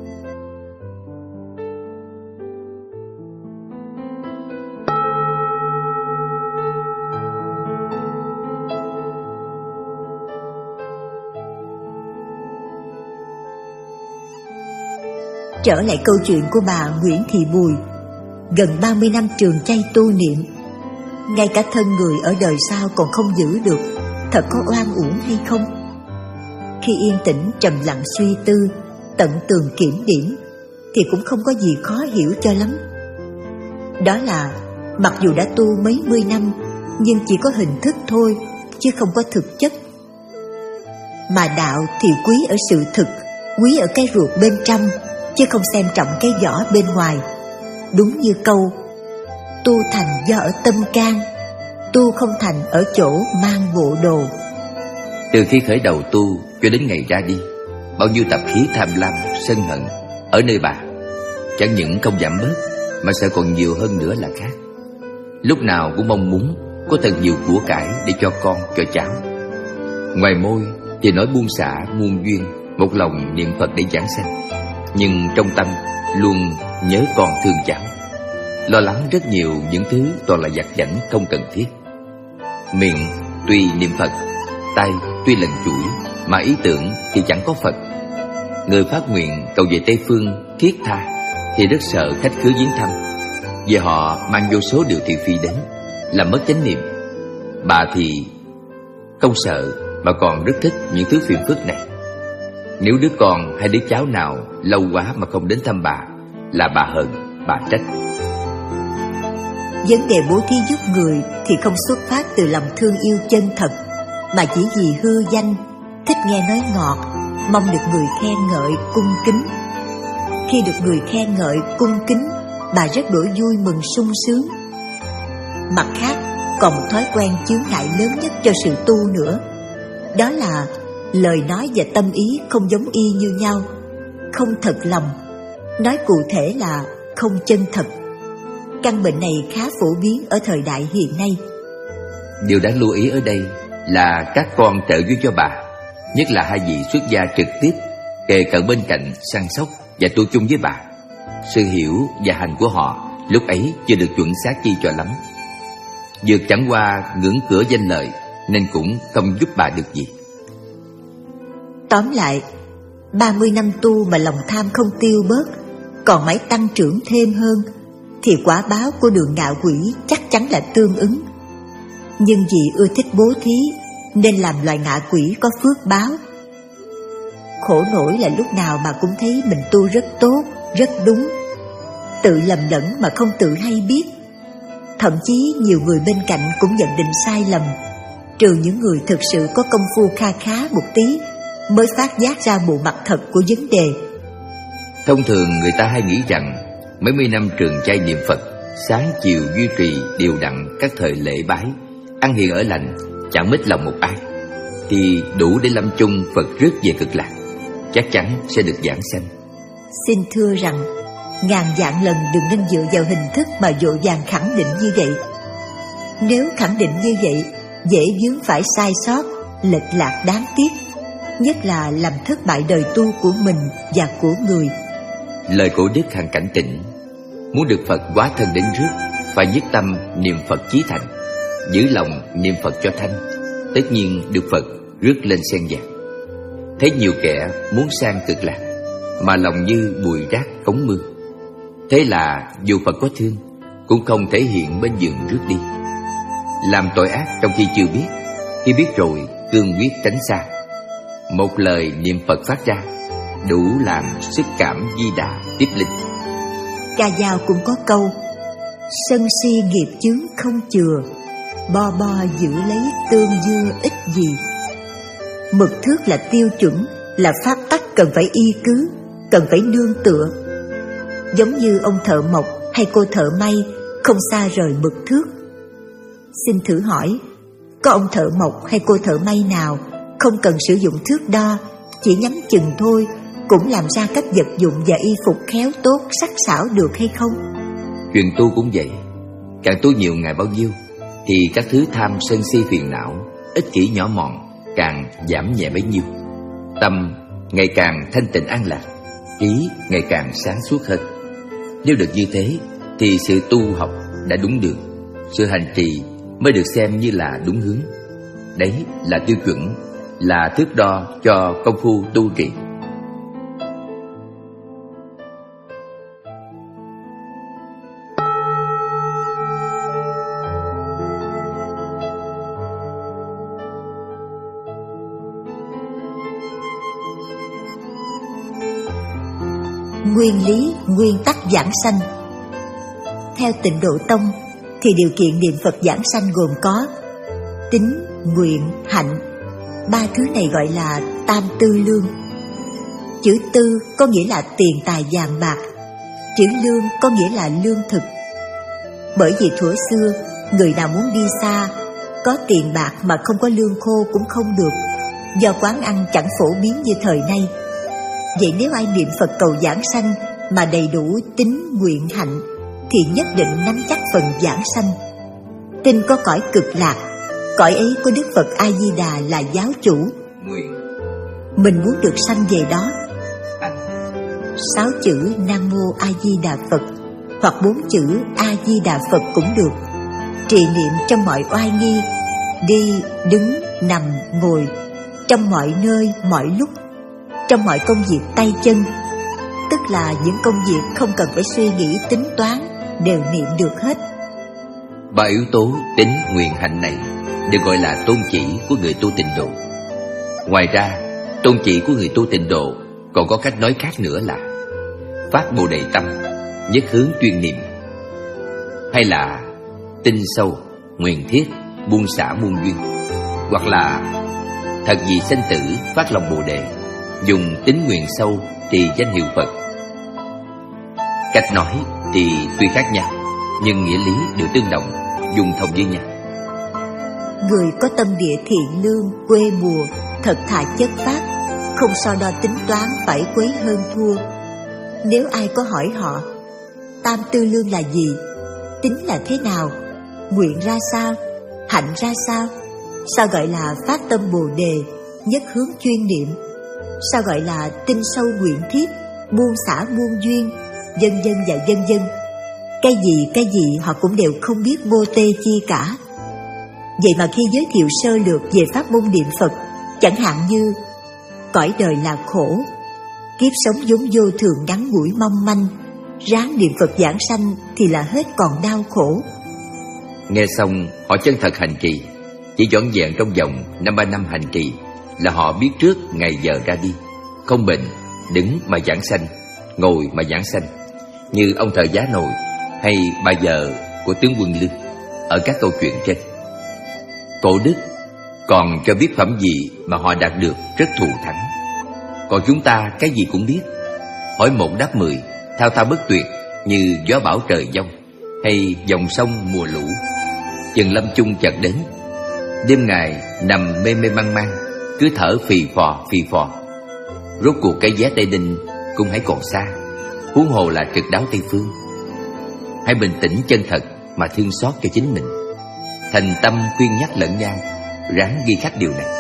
Trở lại câu chuyện của bà Nguyễn Thị Bùi, gần ba mươi năm trường chay tu niệm, ngay cả thân người ở đời sau còn không giữ được, thật có oan uổng hay không? Khi yên tĩnh trầm lặng suy tư, tận tường kiểm điểm, thì cũng không có gì khó hiểu cho lắm. Đó là mặc dù đã tu mấy mươi năm, nhưng chỉ có hình thức thôi, chứ không có thực chất. Mà đạo thì quý ở sự thực, quý ở cái ruột bên trong, chứ không xem trọng cái vỏ bên ngoài. Đúng như câu tu thành do ở tâm can, tu không thành ở chỗ mang bộ đồ. Từ khi khởi đầu tu cho đến ngày ra đi, bao nhiêu tập khí tham lam, sân hận ở nơi bà chẳng những không giảm bớt, mà sợ còn nhiều hơn nữa là khác. Lúc nào cũng mong muốn có thật nhiều của cải để cho con, cho cháu. Ngoài môi thì nói buông xả muôn duyên, một lòng niệm Phật để giảng sanh, nhưng trong tâm luôn nhớ con thương cháu, lo lắng rất nhiều những thứ toàn là vặt vãnh không cần thiết. Miệng tuy niệm Phật, tay tuy lần chuỗi, mà ý tưởng thì chẳng có Phật. Người phát nguyện cầu về Tây phương thiết tha thì rất sợ khách khứa viếng thăm, vì họ mang vô số điều thị phi đến, làm mất chánh niệm. Bà thì không sợ, mà còn rất thích những thứ phiền phức này. Nếu đứa con hay đứa cháu nào lâu quá mà không đến thăm bà, là bà hờn, bà trách. Vấn đề bố thí giúp người thì không xuất phát từ lòng thương yêu chân thật, mà chỉ vì hư danh, thích nghe nói ngọt, mong được người khen ngợi, cung kính. Khi được người khen ngợi, cung kính, bà rất đổi vui mừng sung sướng. Mặt khác, còn một thói quen chướng ngại lớn nhất cho sự tu nữa, đó là lời nói và tâm ý không giống y như nhau, không thật lòng, nói cụ thể là không chân thật. Căn bệnh này khá phổ biến ở thời đại hiện nay. Điều đáng lưu ý ở đây là các con trợ giúp cho bà, nhất là hai vị xuất gia trực tiếp kề cận bên cạnh săn sóc và tu chung với bà. Sự hiểu và hành của họ lúc ấy chưa được chuẩn xác chi cho lắm. Dược chẳng qua ngưỡng cửa danh lợi nên cũng không giúp bà được gì. Tóm lại, ba mươi năm tu mà lòng tham không tiêu bớt, còn mãi tăng trưởng thêm hơn, thì quả báo của đường ngạ quỷ chắc chắn là tương ứng. Nhưng vì ưa thích bố thí nên làm loài ngạ quỷ có phước báo. Khổ nổi là lúc nào bà cũng thấy mình tu rất tốt, rất đúng, tự lầm lẫn mà không tự hay biết. Thậm chí nhiều người bên cạnh cũng nhận định sai lầm, trừ những người thực sự có công phu kha khá một tí mới phát giác ra bộ mặt thật của vấn đề. Thông thường người ta hay nghĩ rằng mấy mươi năm trường chay niệm Phật, sáng chiều duy trì đều đặn các thời lễ bái, ăn hiền ở lành, chẳng mít lòng một ai, thì đủ để lâm chung Phật rước về cực lạc, chắc chắn sẽ được giảng sanh. Xin thưa rằng, ngàn vạn lần đừng nên dựa vào hình thức mà vội vàng khẳng định như vậy. Nếu khẳng định như vậy, dễ vướng phải sai sót, lệch lạc đáng tiếc, nhất là làm thất bại đời tu của mình và của người. Lời cổ đức hằng cảnh tỉnh: muốn được Phật hóa thân đến rước, phải nhất tâm niệm Phật chí thành, giữ lòng niệm Phật cho thanh, tất nhiên được Phật rước lên sen vàng. Thấy nhiều kẻ muốn sang cực lạc mà lòng như bùi rác cống mương, thế là dù Phật có thương cũng không thể hiện bên giường rước đi. Làm tội ác trong khi chưa biết, khi biết rồi cương quyết tránh xa. Một lời niệm Phật phát ra đủ làm sức cảm Di Đà tiếp linh. Ca dao cũng có câu: sân si nghiệp chướng không chừa, bo bo giữ lấy tương dưa ít gì. Mực thước là tiêu chuẩn, là pháp tắc cần phải y cứ, cần phải nương tựa. Giống như ông thợ mộc hay cô thợ may không xa rời mực thước. Xin thử hỏi, có ông thợ mộc hay cô thợ may nào không cần sử dụng thước đo, chỉ nhắm chừng thôi cũng làm ra các vật dụng và y phục khéo tốt, sắc sảo được hay không? Chuyện tu cũng vậy, càng tu nhiều ngày bao nhiêu thì các thứ tham sân si phiền não, ích kỷ nhỏ mọn càng giảm nhẹ bấy nhiêu. Tâm ngày càng thanh tịnh an lạc, ý ngày càng sáng suốt hơn. Nếu được như thế thì sự tu học đã đúng đường, sự hành trì mới được xem như là đúng hướng. Đấy là tiêu chuẩn, là thước đo cho công phu tu trì. Nguyên lý, nguyên tắc giảng sanh. Theo Tịnh Độ Tông thì điều kiện niệm Phật giảng sanh gồm có tín, nguyện, hạnh. Ba thứ này gọi là tam tư lương. Chữ tư có nghĩa là tiền tài vàng bạc, chữ lương có nghĩa là lương thực. Bởi vì thuở xưa, người nào muốn đi xa, có tiền bạc mà không có lương khô cũng không được, do quán ăn chẳng phổ biến như thời nay. Vậy nếu ai niệm Phật cầu giảng sanh mà đầy đủ tín, nguyện, hạnh thì nhất định nắm chắc phần giảng sanh. Tin có cõi cực lạc, cõi ấy có Đức Phật A Di Đà là giáo chủ. Nguyện, mình muốn được sanh về đó. hạnh, Sáu chữ Nam Mô A Di Đà Phật hoặc bốn chữ A Di Đà Phật cũng được. Trì niệm trong mọi oai nghi, đi, đứng, nằm, ngồi, trong mọi nơi, mọi lúc, trong mọi công việc tay chân, tức là những công việc không cần phải suy nghĩ tính toán, đều niệm được hết. ba yếu tố tín, nguyện, hạnh này được gọi là tôn chỉ của người tu tịnh độ. Ngoài ra, tôn chỉ của người tu tịnh độ còn có cách nói khác nữa là phát bồ đề tâm, nhất hướng chuyên niệm, hay là tinh sâu, nguyện thiết, buông xả muôn duyên, hoặc là thật vì sanh tử phát lòng bồ đề, dùng tín nguyện sâu trì danh hiệu Phật. Cách nói thì tuy khác nhau, nhưng nghĩa lý đều tương đồng, dùng thông với nhau. Người có tâm địa thiện lương, quê mùa, thật thà chất phác, không so đo tính toán phải quấy hơn thua. Nếu ai có hỏi họ, tam tư lương là gì, tín là thế nào, nguyện ra sao, hạnh ra sao, sao gọi là phát tâm bồ đề, nhất hướng chuyên niệm. Sao gọi là tinh sâu nguyện thiết, buông xả muôn duyên, vân vân và vân vân. Cái gì cái gì họ cũng đều không biết mô tê chi cả. Vậy mà khi giới thiệu sơ lược về pháp môn niệm Phật, chẳng hạn như cõi đời là khổ, kiếp sống vốn vô thường ngắn ngủi mong manh, ráng niệm Phật giảng sanh thì là hết còn đau khổ. Nghe xong họ chân thật hành trì. Chỉ dọn dẹn trong vòng năm ba năm hành trì là họ biết trước ngày giờ ra đi. Không bệnh, đứng mà giảng sanh, ngồi mà giảng sanh, như ông thợ giá nồi hay bà vợ của tướng Quân Lương ở các câu chuyện trên. Cổ đức còn cho biết phẩm gì mà họ đạt được rất thù thắng. Còn chúng ta cái gì cũng biết, hỏi một đáp mười, thao thao bất tuyệt như gió bão trời giông hay dòng sông mùa lũ. Chừng lâm chung chợt đến, đêm ngày nằm mê mê mang mang, cứ thở phì phò phì phò. Rốt cuộc cái giá Tây Đinh cũng hãy còn xa, huống hồ là trực đáo Tây Phương. Hãy bình tĩnh chân thật mà thương xót cho chính mình, thành tâm khuyên nhắc lẫn nhau, ráng ghi khắc điều này.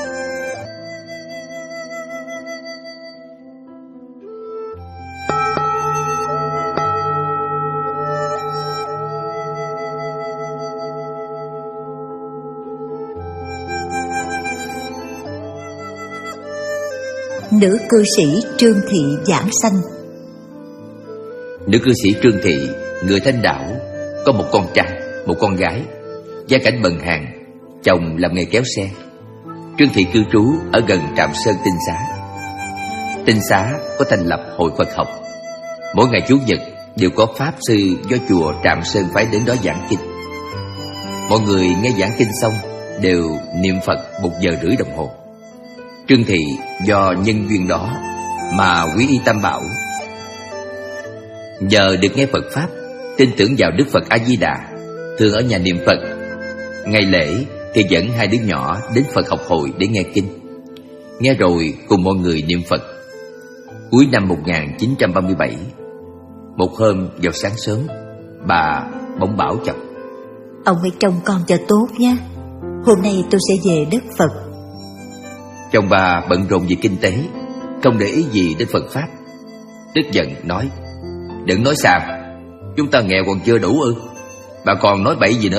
Nữ cư sĩ Trương Thị giảng sanh. Nữ cư sĩ Trương Thị, người Thanh Đảo, có một con trai, một con gái, gia cảnh bần hàn, chồng làm nghề kéo xe. Trương Thị cư trú ở gần Trạm Sơn Tinh Xá. Tinh Xá có thành lập hội Phật học. Mỗi ngày Chủ nhật đều có pháp sư do chùa Trạm Sơn phái đến đó giảng kinh. Mọi người nghe giảng kinh xong đều niệm Phật một giờ rưỡi đồng hồ. Trương Thị do nhân duyên đó mà quý y Tam Bảo. Nhờ được nghe Phật pháp, tin tưởng vào Đức Phật A Di Đà, thường ở nhà niệm Phật. Ngày lễ thì dẫn hai đứa nhỏ đến Phật học hội để nghe kinh. Nghe rồi cùng mọi người niệm Phật. Cuối năm một nghìn chín trăm ba mươi bảy, một hôm vào sáng sớm, bà bỗng bảo chồng: Ông hãy trông con cho tốt nhé, hôm nay tôi sẽ về đất Phật. Chồng bà bận rộn về kinh tế, không để ý gì đến Phật pháp. Tức giận nói: Đừng nói xàm, chúng ta nghèo còn chưa đủ ư? Bà còn nói bậy gì nữa?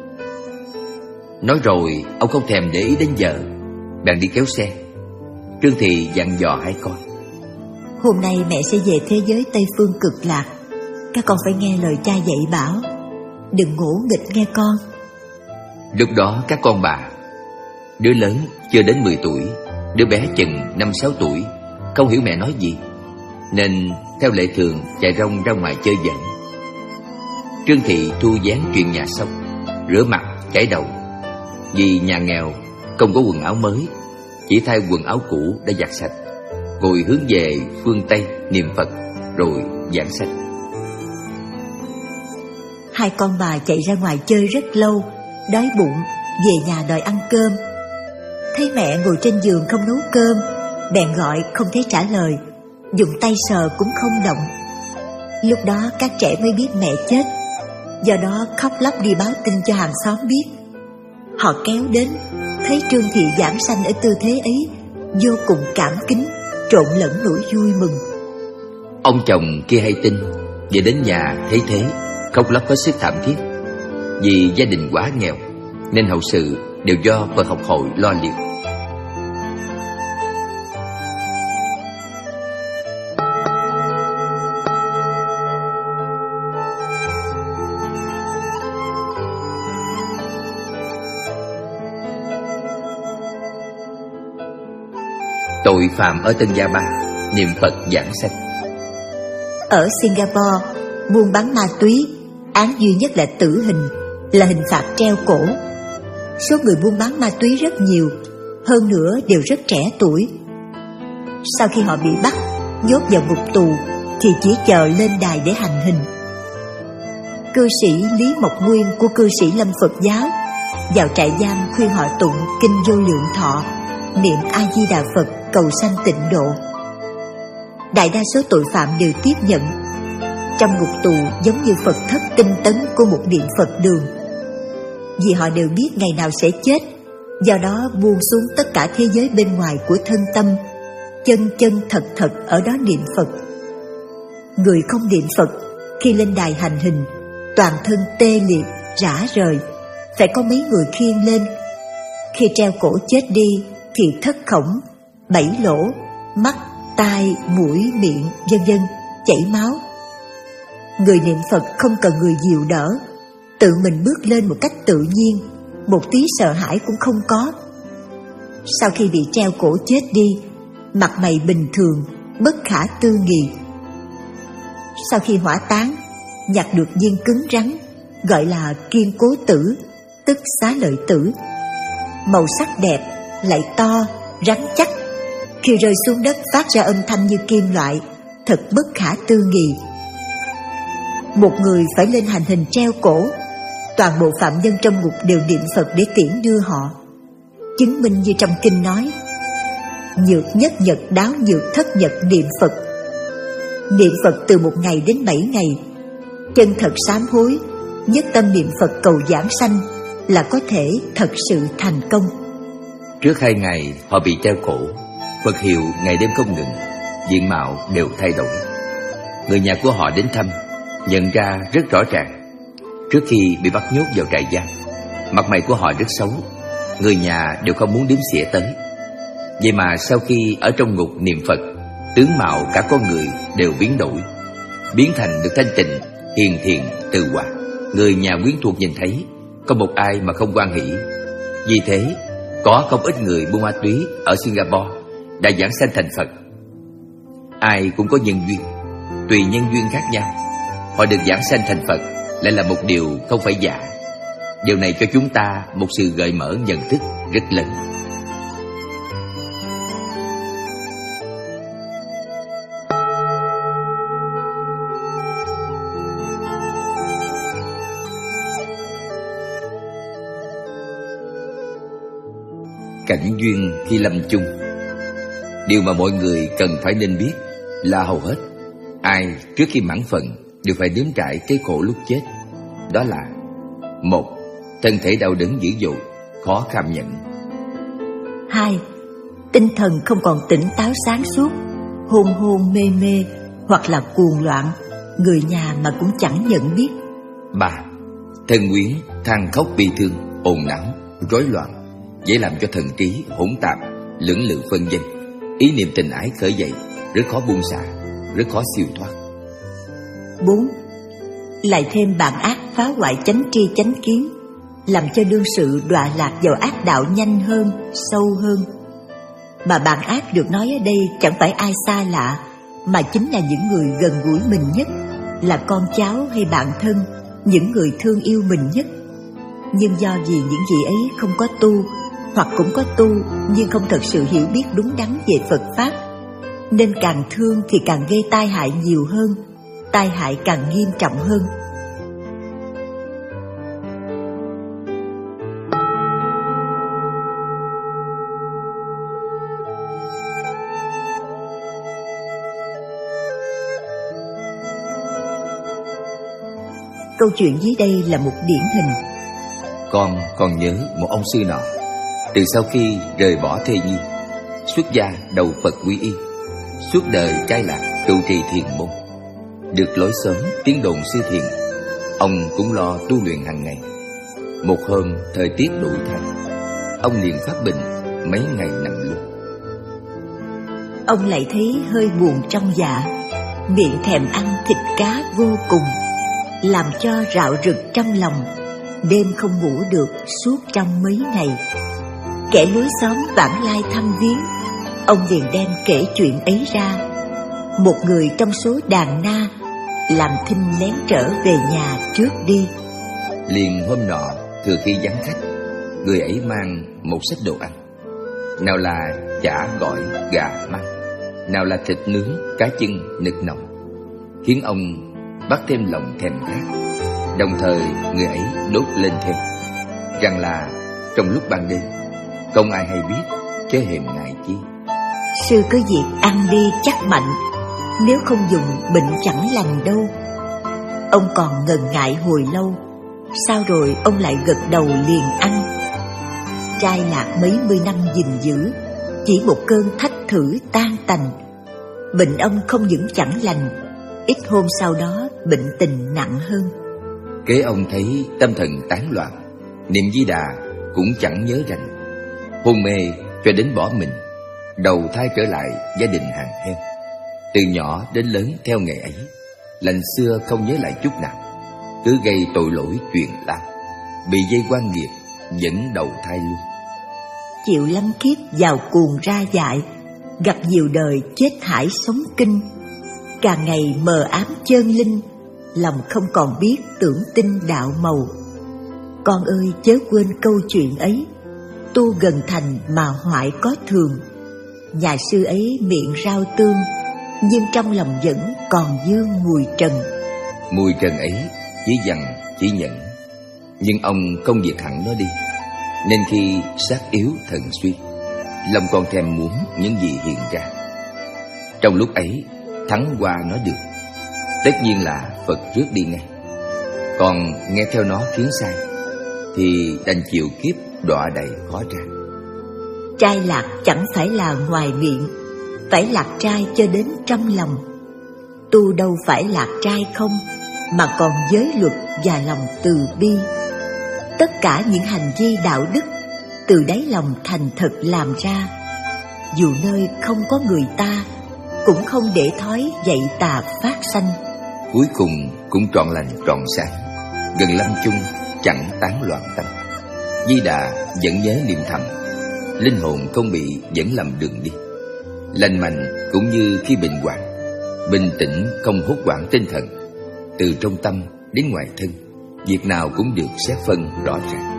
Nói rồi ông không thèm để ý đến giờ, bèn đi kéo xe. Trương Thị dặn dò hai con: Hôm nay mẹ sẽ về thế giới Tây Phương cực lạc, các con phải nghe lời cha dạy bảo, đừng ngủ nghịch nghe con. Lúc đó các con bà, đứa lớn chưa đến mười tuổi, đứa bé chừng năm sáu tuổi, không hiểu mẹ nói gì, nên theo lệ thường chạy rong ra ngoài chơi giỡn. Trương Thị thu dán chuyện nhà xong, rửa mặt chải đầu. Vì nhà nghèo không có quần áo mới, chỉ thay quần áo cũ đã giặt sạch, rồi hướng về phương Tây niệm Phật, rồi giảng sanh. Hai con bà chạy ra ngoài chơi rất lâu, đói bụng, về nhà đòi ăn cơm. Thấy mẹ ngồi trên giường không nấu cơm, bèn gọi không thấy trả lời, dùng tay sờ cũng không động. Lúc đó các trẻ mới biết mẹ chết, do đó khóc lóc đi báo tin cho hàng xóm biết. Họ kéo đến, thấy Trương Thị giảng sanh ở tư thế ấy, vô cùng cảm kính, trộn lẫn nỗi vui mừng. Ông chồng kia hay tin, về đến nhà thấy thế, khóc lóc có sức thảm thiết. Vì gia đình quá nghèo, nên hậu sự đều do Phật học hội lo liệu. Tội phạm ở Tân Gia Ba niệm Phật giảng sanh. Ở Singapore, buôn bán ma túy, án duy nhất là tử hình, là hình phạt treo cổ. Số người buôn bán ma túy rất nhiều, hơn nữa đều rất trẻ tuổi. Sau khi họ bị bắt, nhốt vào ngục tù, thì chỉ chờ lên đài để hành hình. Cư sĩ Lý Mộc Nguyên của cư sĩ Lâm Phật giáo vào trại giam khuyên họ tụng kinh Vô Lượng Thọ, niệm A Di Đà Phật cầu sanh tịnh độ. Đại đa số tội phạm đều tiếp nhận. Trong ngục tù giống như Phật thất tinh tấn của một điện Phật đường. Vì họ đều biết ngày nào sẽ chết, Do đó buông xuống tất cả thế giới bên ngoài của thân tâm, chân chân thật thật ở đó niệm Phật. Người không niệm Phật khi lên đài hành hình, toàn thân tê liệt, rã rời, phải có mấy người khiêng lên. Khi treo cổ chết đi thì thất khổng, bảy lỗ, mắt, tai, mũi, miệng, vân vân chảy máu. Người niệm Phật không cần người dìu đỡ, tự mình bước lên một cách tự nhiên, một tí sợ hãi cũng không có. Sau khi bị treo cổ chết đi, mặt mày bình thường, bất khả tư nghị. Sau khi hỏa táng, nhặt được viên cứng rắn, gọi là kiên cố tử, tức xá lợi tử. Màu sắc đẹp, lại to, rắn chắc. Khi rơi xuống đất phát ra âm thanh như kim loại, thật bất khả tư nghị. Một người phải lên hành hình treo cổ, toàn bộ phạm nhân trong ngục đều niệm Phật để tiễn đưa họ. Chứng minh như trong kinh nói: nhược nhất nhật đáo nhược thất nhật niệm Phật. Niệm Phật từ một ngày đến bảy ngày, chân thật sám hối, nhất tâm niệm Phật cầu giảng sanh là có thể thật sự thành công. Trước hai ngày họ bị treo cổ, Phật hiệu ngày đêm không ngừng, diện mạo đều thay đổi. Người nhà của họ đến thăm, nhận ra rất rõ ràng. Trước khi bị bắt nhốt vào trại giam, mặt mày của họ rất xấu, người nhà đều không muốn đếm xỉa tới. Vậy mà sau khi ở trong ngục niệm Phật, tướng mạo cả con người đều biến đổi, biến thành được thanh tịnh, hiền thiện, từ hòa. Người nhà quyến thuộc nhìn thấy, không một ai mà không hoan hỷ. Vì thế, có không ít người buôn ma túy ở Singapore đã giảng sanh thành Phật. Ai cũng có nhân duyên, tùy nhân duyên khác nhau, họ được giảng sanh thành Phật lại là một điều không phải giả. Điều này cho chúng ta một sự gợi mở nhận thức rất lớn. Cảnh duyên khi lâm chung. Điều mà mọi người cần phải nên biết là hầu hết ai trước khi mãn phận đều phải nếm trải cái khổ lúc chết. Đó là: một, thân thể đau đớn dữ dội, khó cảm nhận. Hai, tinh thần không còn tỉnh táo sáng suốt, hôn hôn mê mê hoặc là cuồng loạn, người nhà mà cũng chẳng nhận biết. Ba, thân quyến than khóc bi thương, ồn ào, rối loạn, dễ làm cho thần trí hỗn tạp, lưỡng lự phân vân. Ý niệm tình ái khởi dậy, rất khó buông xả, rất khó siêu thoát. Bốn, lại thêm bạn ác phá hoại chánh tri chánh kiến, làm cho đương sự đọa lạc vào ác đạo nhanh hơn, sâu hơn. Mà bạn ác được nói ở đây chẳng phải ai xa lạ, mà chính là những người gần gũi mình nhất, là con cháu hay bạn thân, những người thương yêu mình nhất. Nhưng do vì những vị ấy không có tu, hoặc cũng có tu nhưng không thật sự hiểu biết đúng đắn về Phật Pháp, nên càng thương thì càng gây tai hại nhiều hơn, tai hại càng nghiêm trọng hơn. Câu chuyện dưới đây là một điển hình. Con còn nhớ một ông sư nọ, từ sau khi rời bỏ thê nhi, xuất gia đầu Phật quy y, suốt đời trai lạc trụ trì thiền môn. Được lối sớm tiếng đồn sư thiền, ông cũng lo tu luyện hàng ngày. Một hôm thời tiết đổi thay, ông liền phát bệnh, mấy ngày nằm luôn. Ông lại thấy hơi buồn trong dạ, miệng thèm ăn thịt cá vô cùng, làm cho rạo rực trong lòng, đêm không ngủ được suốt trong mấy ngày. Kẻ lối xóm vãng lai thăm viếng, ông liền đem kể chuyện ấy ra. Một người trong số đàn na làm thinh lén trở về nhà trước đi. Liền hôm nọ thừa khi vắng khách, người ấy mang một xách đồ ăn. Nào là chả gỏi gà măng, nào là thịt nướng cá chân nực nồng, khiến ông bắt thêm lòng thèm khát. Đồng thời người ấy đốt lên thêm rằng là trong lúc ban đêm không ai hay biết, chớ hèm ngại chi. Sư cứ việc ăn đi chắc mạnh, nếu không dùng bệnh chẳng lành đâu. Ông còn ngần ngại hồi lâu, sau rồi ông lại gật đầu liền ăn. trai lạc mấy mươi năm gìn giữ, chỉ một cơn thách thử tan tành. Bệnh ông không những chẳng lành, ít hôm sau đó bệnh tình nặng hơn. Kế ông thấy tâm thần tán loạn, niệm Di Đà cũng chẳng nhớ rành, hôn mê cho đến bỏ mình, đầu thai trở lại gia đình hàng heo. Từ nhỏ đến lớn theo nghề ấy, lành xưa không nhớ lại chút nào, cứ gây tội lỗi truyền lao, bị dây quan nghiệp dẫn đầu thai luôn. Chịu lắm kiếp vào cuồng ra dại, gặp nhiều đời chết hãi sống kinh, càng ngày mờ ám chơn linh, lòng không còn biết tưởng tin đạo màu. Con ơi chớ quên câu chuyện ấy, tu gần thành mà hoại có thường. Nhà sư ấy miệng rau tương, nhưng trong lòng vẫn còn vương mùi trần. Mùi trần ấy chỉ dằn chỉ nhẫn, nhưng ông không diệt hẳn nó đi, nên khi sát yếu thần suy, lòng còn thèm muốn những gì hiện ra. Trong lúc ấy thắng qua nó được, tất nhiên là Phật rước đi ngay. Còn nghe theo nó khiến sai, thì đành chịu kiếp đọa đầy khó ra. Trai lạc chẳng phải là ngoài miệng, phải lạc trai cho đến trong lòng. Tu đâu phải lạc trai không, mà còn giới luật và lòng từ bi. Tất cả những hành vi đạo đức từ đáy lòng thành thật làm ra, dù nơi không có người ta, cũng không để thói dạy tà phát sanh. Cuối cùng cũng trọn lành trọn sáng, gần lâm chung chẳng tán loạn tâm. Di Đà vẫn nhớ niệm thầm, linh hồn không bị dẫn lầm đường đi. Lành mạnh cũng như khi bệnh hoạn, bình tĩnh không hốt hoảng tinh thần. Từ trong tâm đến ngoài thân, việc nào cũng được xét phân rõ ràng.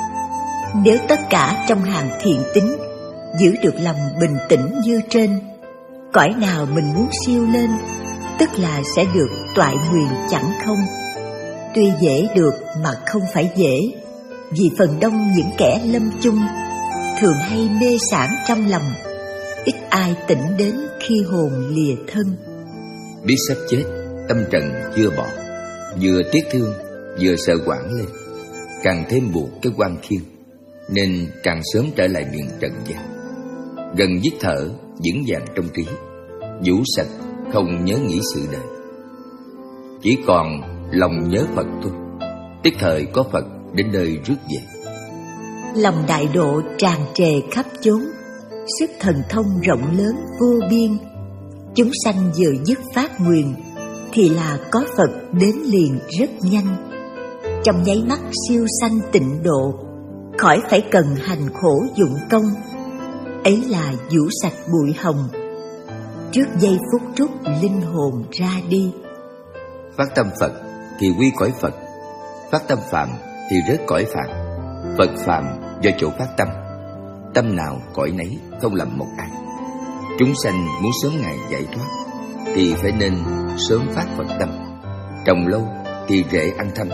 Nếu tất cả trong hàng thiện tín giữ được lòng bình tĩnh như trên, cõi nào mình muốn siêu lên, tức là sẽ được toại nguyện chẳng không. Tuy dễ được mà không phải dễ, vì phần đông những kẻ lâm chung thường hay mê sản trong lòng, ít ai tỉnh đến khi hồn lìa thân. Biết sắp chết, tâm trần chưa bỏ, vừa tiếc thương vừa sợ quảng lên, càng thêm buộc cái quan khiên, nên càng sớm trở lại miền trần gian. Gần dứt thở, vững vàng trong trí, vũ sạch không nhớ nghĩ sự đời, chỉ còn lòng nhớ Phật thôi. Tức thời có Phật đến nơi rước về. Lòng đại độ tràn trề khắp chốn, sức thần thông rộng lớn vô biên. Chúng sanh vừa dứt phát nguyện, thì là có Phật đến liền rất nhanh. Trong nháy mắt siêu sanh tịnh độ, khỏi phải cần hành khổ dụng công. Ấy là vũ sạch bụi hồng, trước giây phút trút linh hồn ra đi. Phát tâm Phật thì quy cõi Phật, phát tâm Phạm thì rớt cõi Phạm. Phật Phạm do chỗ phát tâm, tâm nào cõi nấy không lầm một ai. Chúng sanh muốn sớm ngày giải thoát thì phải nên sớm phát Phật tâm, trồng lâu thì rễ ăn thâm.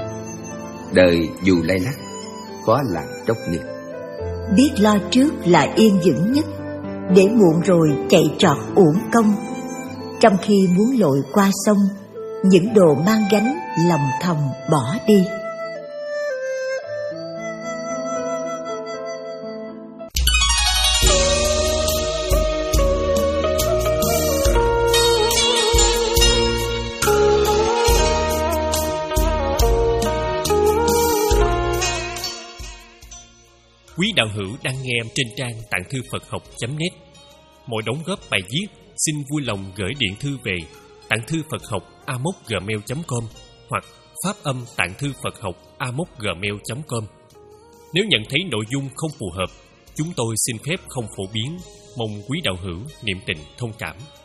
Đời dù lay lắc, khó làm tróc nghiệp. Biết lo trước là yên vững nhất, để muộn rồi chạy trọt uổng công. Trong khi muốn lội qua sông, những đồ mang gánh lòng thòng bỏ đi. Quý đạo hữu đang nghe trên trang tạng thư Phật học chấm net. Mỗi đóng góp bài viết xin vui lòng gửi điện thư về tạng thư Phật học a mốc gmail chấm com hoặc phát âm tạng thư Phật học a mốc gmail chấm com. Nếu nhận thấy nội dung không phù hợp, chúng tôi xin phép không phổ biến, mong quý đạo hữu niệm tình thông cảm.